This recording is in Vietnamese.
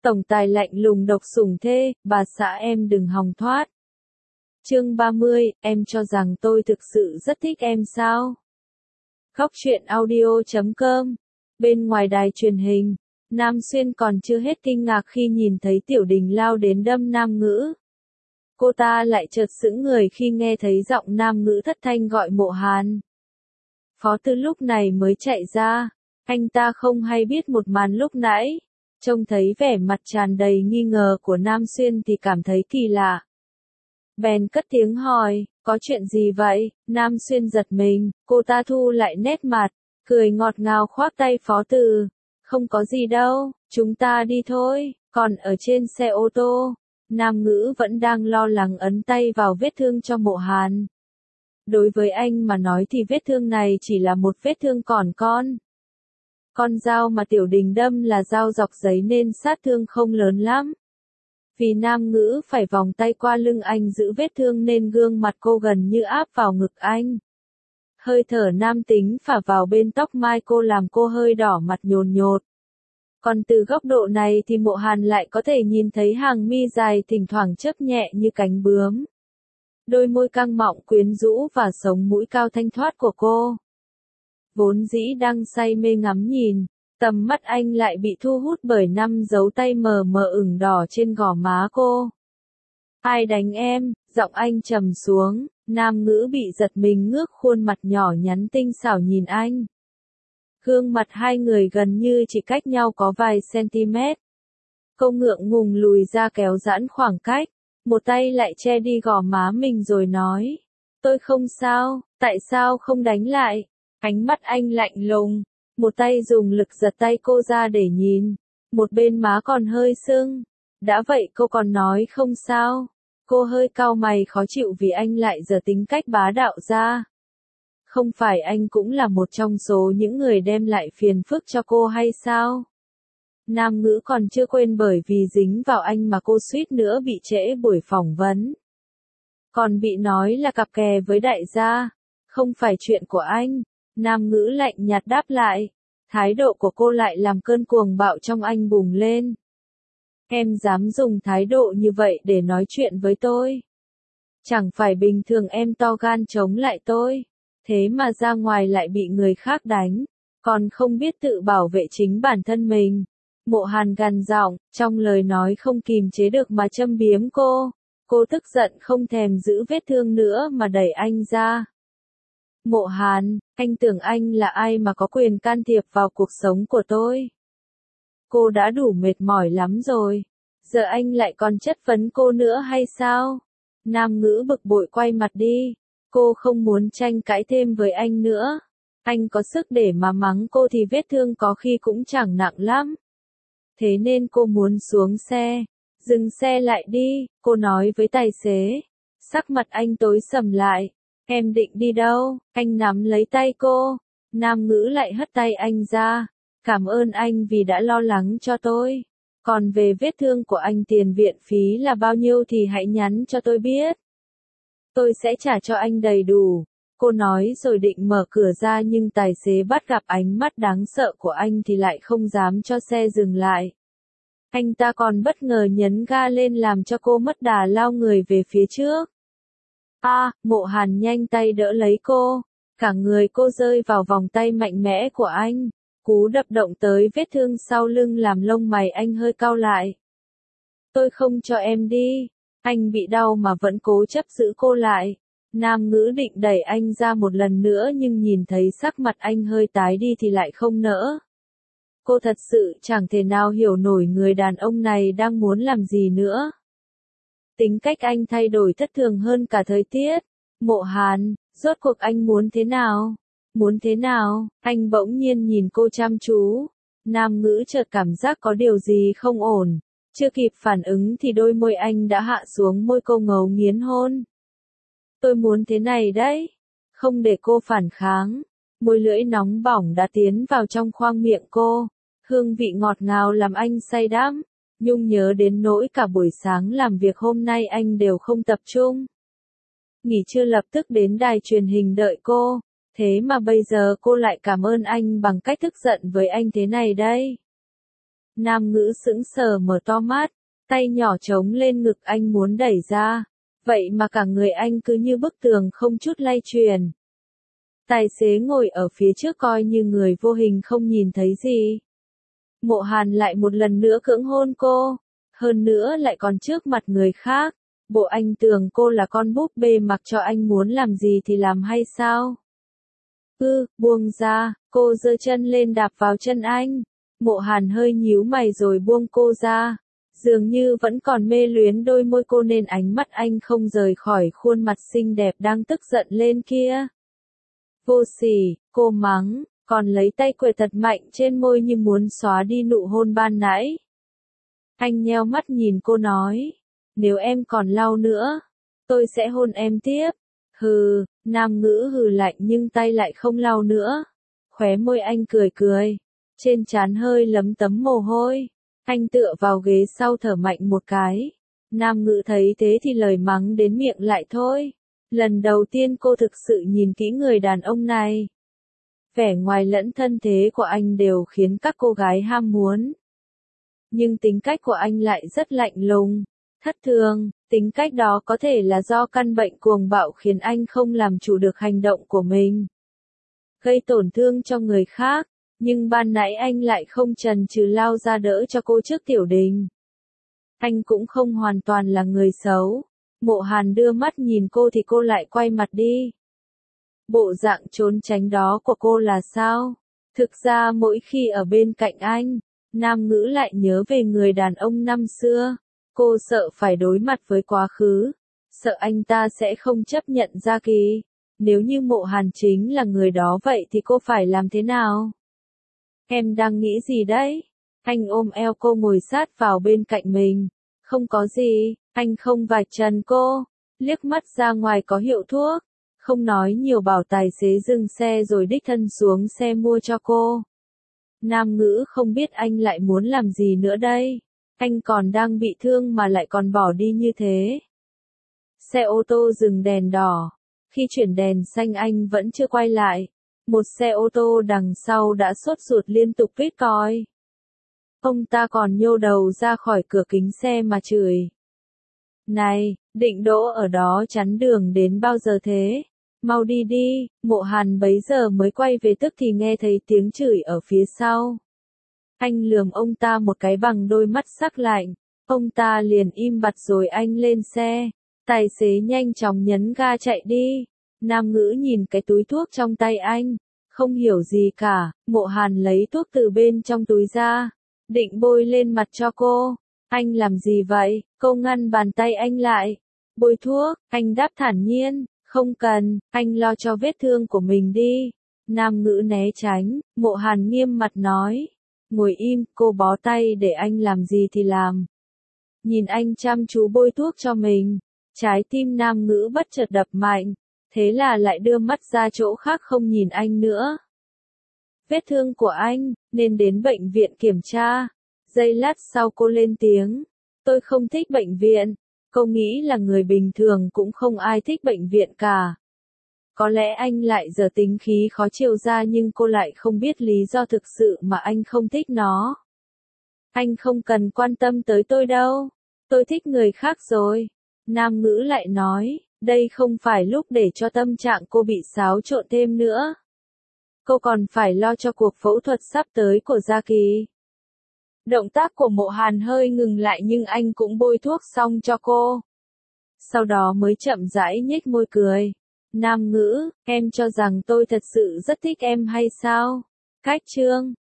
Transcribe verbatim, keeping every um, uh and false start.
Tổng tài lạnh lùng độc sủng thê, bà xã em đừng hòng thoát. Chương ba mươi, em cho rằng tôi thực sự rất thích em sao? Khóc chuyện audio chấm com. Bên ngoài đài truyền hình, Nam Xuyên còn chưa hết kinh ngạc khi nhìn thấy Tiểu Đình lao đến đâm Nam Ngữ. Cô ta lại chợt sững người khi nghe thấy giọng Nam Ngữ thất thanh gọi Mộ Hàn. Phó Tư lúc này mới chạy ra, anh ta không hay biết một màn lúc nãy. Trông thấy vẻ mặt tràn đầy nghi ngờ của Nam Xuyên thì cảm thấy kỳ lạ. Bèn cất tiếng hỏi, có chuyện gì vậy? Nam Xuyên giật mình, cô ta thu lại nét mặt, cười ngọt ngào khoác tay Phó Từ. Không có gì đâu, chúng ta đi thôi. Còn ở trên xe ô tô, Nam Ngữ vẫn đang lo lắng ấn tay vào vết thương cho Mộ Hàn. Đối với anh mà nói thì vết thương này chỉ là một vết thương còn con. Con dao mà Tiểu Đình đâm là dao dọc giấy nên sát thương không lớn lắm. Vì Nam Ngữ phải vòng tay qua lưng anh giữ vết thương nên gương mặt cô gần như áp vào ngực anh. Hơi thở nam tính phả vào bên tóc mai cô làm cô hơi đỏ mặt nhồn nhột. Còn từ góc độ này thì Mộ Hàn lại có thể nhìn thấy hàng mi dài thỉnh thoảng chớp nhẹ như cánh bướm. Đôi môi căng mọng quyến rũ và sống mũi cao thanh thoát của cô. Vốn dĩ đang say mê ngắm nhìn, tầm mắt anh lại bị thu hút bởi năm dấu tay mờ mờ ửng đỏ trên gò má cô. Ai đánh em? Giọng anh trầm xuống, Nam Ngữ bị giật mình ngước khuôn mặt nhỏ nhắn tinh xảo nhìn anh. Gương mặt hai người gần như chỉ cách nhau có vài cm. Cô ngượng ngùng lùi ra kéo giãn khoảng cách, một tay lại che đi gò má mình rồi nói. Tôi không sao, tại sao không đánh lại? Ánh mắt anh lạnh lùng, một tay dùng lực giật tay cô ra để nhìn, một bên má còn hơi sưng. Đã vậy cô còn nói không sao. Cô hơi cau mày khó chịu vì anh lại giở tính cách bá đạo ra. Không phải anh cũng là một trong số những người đem lại phiền phức cho cô hay sao? Nam Ngữ còn chưa quên bởi vì dính vào anh mà cô suýt nữa bị trễ buổi phỏng vấn. Còn bị nói là cặp kè với đại gia. Không phải chuyện của anh. Nam Ngữ lạnh nhạt đáp lại. Thái độ của cô lại làm cơn cuồng bạo trong anh bùng lên. Em dám dùng thái độ như vậy để nói chuyện với tôi? Chẳng phải bình thường em to gan chống lại tôi, thế mà ra ngoài lại bị người khác đánh, còn không biết tự bảo vệ chính bản thân mình. Mộ Hàn gằn giọng, trong lời nói không kìm chế được mà châm biếm cô. Cô tức giận không thèm giữ vết thương nữa mà đẩy anh ra. Mộ Hàn, anh tưởng anh là ai mà có quyền can thiệp vào cuộc sống của tôi? Cô đã đủ mệt mỏi lắm rồi. Giờ anh lại còn chất vấn cô nữa hay sao? Nam Ngữ bực bội quay mặt đi. Cô không muốn tranh cãi thêm với anh nữa. Anh có sức để mà mắng cô thì vết thương có khi cũng chẳng nặng lắm. Thế nên cô muốn xuống xe. Dừng xe lại đi, cô nói với tài xế. Sắc mặt anh tối sầm lại. Em định đi đâu? Anh nắm lấy tay cô. Nam Ngữ lại hất tay anh ra. Cảm ơn anh vì đã lo lắng cho tôi. Còn về vết thương của anh tiền viện phí là bao nhiêu thì hãy nhắn cho tôi biết. Tôi sẽ trả cho anh đầy đủ. Cô nói rồi định mở cửa ra nhưng tài xế bắt gặp ánh mắt đáng sợ của anh thì lại không dám cho xe dừng lại. Anh ta còn bất ngờ nhấn ga lên làm cho cô mất đà lao người về phía trước. A, à, Mộ Hàn nhanh tay đỡ lấy cô. Cả người cô rơi vào vòng tay mạnh mẽ của anh. Cú đập động tới vết thương sau lưng làm lông mày anh hơi cau lại. Tôi không cho em đi. Anh bị đau mà vẫn cố chấp giữ cô lại. Nam Ngữ định đẩy anh ra một lần nữa nhưng nhìn thấy sắc mặt anh hơi tái đi thì lại không nỡ. Cô thật sự chẳng thể nào hiểu nổi người đàn ông này đang muốn làm gì nữa. Tính cách anh thay đổi thất thường hơn cả thời tiết. Mộ Hàn, rốt cuộc anh muốn thế nào? Muốn thế nào? Anh bỗng nhiên nhìn cô chăm chú. Nam Ngữ chợt cảm giác có điều gì không ổn. Chưa kịp phản ứng thì đôi môi anh đã hạ xuống môi cô ngấu nghiến hôn. Tôi muốn thế này đấy. Không để cô phản kháng. Môi lưỡi nóng bỏng đã tiến vào trong khoang miệng cô. Hương vị ngọt ngào làm anh say đắm. Nhung nhớ đến nỗi cả buổi sáng làm việc hôm nay anh đều không tập trung. Nghỉ trưa lập tức đến đài truyền hình đợi cô. Thế mà bây giờ cô lại cảm ơn anh bằng cách tức giận với anh thế này đây. Nam ngữ sững sờ mở to mắt, tay nhỏ trống lên ngực anh muốn đẩy ra. Vậy mà cả người anh cứ như bức tường không chút lay chuyển. Tài xế ngồi ở phía trước coi như người vô hình không nhìn thấy gì. Mộ Hàn lại một lần nữa cưỡng hôn cô, hơn nữa lại còn trước mặt người khác. Bộ anh tưởng cô là con búp bê mặc cho anh muốn làm gì thì làm hay sao? Ừ, buông ra, cô giơ chân lên đạp vào chân anh. Mộ Hàn hơi nhíu mày rồi buông cô ra. Dường như vẫn còn mê luyến đôi môi cô nên ánh mắt anh không rời khỏi khuôn mặt xinh đẹp đang tức giận lên kia. Vô sỉ, cô mắng, còn lấy tay quệt thật mạnh trên môi như muốn xóa đi nụ hôn ban nãy. Anh nheo mắt nhìn cô nói, nếu em còn lau nữa, tôi sẽ hôn em tiếp. Hừ, nam ngữ hừ lạnh nhưng tay lại không lau nữa. Khóe môi anh cười cười, trên trán hơi lấm tấm mồ hôi. Anh tựa vào ghế sau thở mạnh một cái. Nam ngữ thấy thế thì lời mắng đến miệng lại thôi. Lần đầu tiên cô thực sự nhìn kỹ người đàn ông này. Vẻ ngoài lẫn thân thế của anh đều khiến các cô gái ham muốn. Nhưng tính cách của anh lại rất lạnh lùng, thất thường. Tính cách đó có thể là do căn bệnh cuồng bạo khiến anh không làm chủ được hành động của mình, gây tổn thương cho người khác. Nhưng ban nãy anh lại không chần chừ lao ra đỡ cho cô trước tiểu đình. Anh cũng không hoàn toàn là người xấu. Mộ Hàn đưa mắt nhìn cô thì cô lại quay mặt đi. Bộ dạng trốn tránh đó của cô là sao? Thực ra mỗi khi ở bên cạnh anh, nam ngữ lại nhớ về người đàn ông năm xưa. Cô sợ phải đối mặt với quá khứ, sợ anh ta sẽ không chấp nhận Gia Kỳ. Nếu như Mộ Hàn chính là người đó vậy thì cô phải làm thế nào? Em đang nghĩ gì đấy? Anh ôm eo cô ngồi sát vào bên cạnh mình. Không có gì, anh không vạch trần cô, liếc mắt ra ngoài có hiệu thuốc. Không nói nhiều bảo tài xế dừng xe rồi đích thân xuống xe mua cho cô. Nam ngữ không biết anh lại muốn làm gì nữa đây. Anh còn đang bị thương mà lại còn bỏ đi như thế. Xe ô tô dừng đèn đỏ. Khi chuyển đèn xanh anh vẫn chưa quay lại. Một xe ô tô đằng sau đã sốt ruột liên tục vít còi. Ông ta còn nhô đầu ra khỏi cửa kính xe mà chửi. Này, định đỗ ở đó chắn đường đến bao giờ thế? Mau đi đi. Mộ Hàn bấy giờ mới quay về tức thì nghe thấy tiếng chửi ở phía sau. Anh lườm ông ta một cái bằng đôi mắt sắc lạnh. Ông ta liền im bặt rồi anh lên xe. Tài xế nhanh chóng nhấn ga chạy đi. Nam ngữ nhìn cái túi thuốc trong tay anh. Không hiểu gì cả. Mộ Hàn lấy thuốc từ bên trong túi ra. Định bôi lên mặt cho cô. Anh làm gì vậy? Cô ngăn bàn tay anh lại. Bôi thuốc, anh đáp thản nhiên. Không cần, anh lo cho vết thương của mình đi. Nam ngữ né tránh. Mộ Hàn nghiêm mặt nói. Ngồi im, cô bó tay để anh làm gì thì làm. Nhìn anh chăm chú bôi thuốc cho mình. Trái tim nam ngữ bất chợt đập mạnh. Thế là lại đưa mắt ra chỗ khác không nhìn anh nữa. Vết thương của anh, nên đến bệnh viện kiểm tra. Giây lát sau cô lên tiếng. Tôi không thích bệnh viện. Cô nghĩ là người bình thường cũng không ai thích bệnh viện cả. Có lẽ anh lại giờ tính khí khó chịu ra nhưng cô lại không biết lý do thực sự mà anh không thích nó. Anh không cần quan tâm tới tôi đâu. Tôi thích người khác rồi. Nam ngữ lại nói, đây không phải lúc để cho tâm trạng cô bị xáo trộn thêm nữa. Cô còn phải lo cho cuộc phẫu thuật sắp tới của Gia Kỳ. Động tác của Mộ Hàn hơi ngừng lại nhưng anh cũng bôi thuốc xong cho cô. Sau đó mới chậm rãi nhếch môi cười. Nam ngữ, em cho rằng tôi thật sự rất thích em hay sao? Cách chương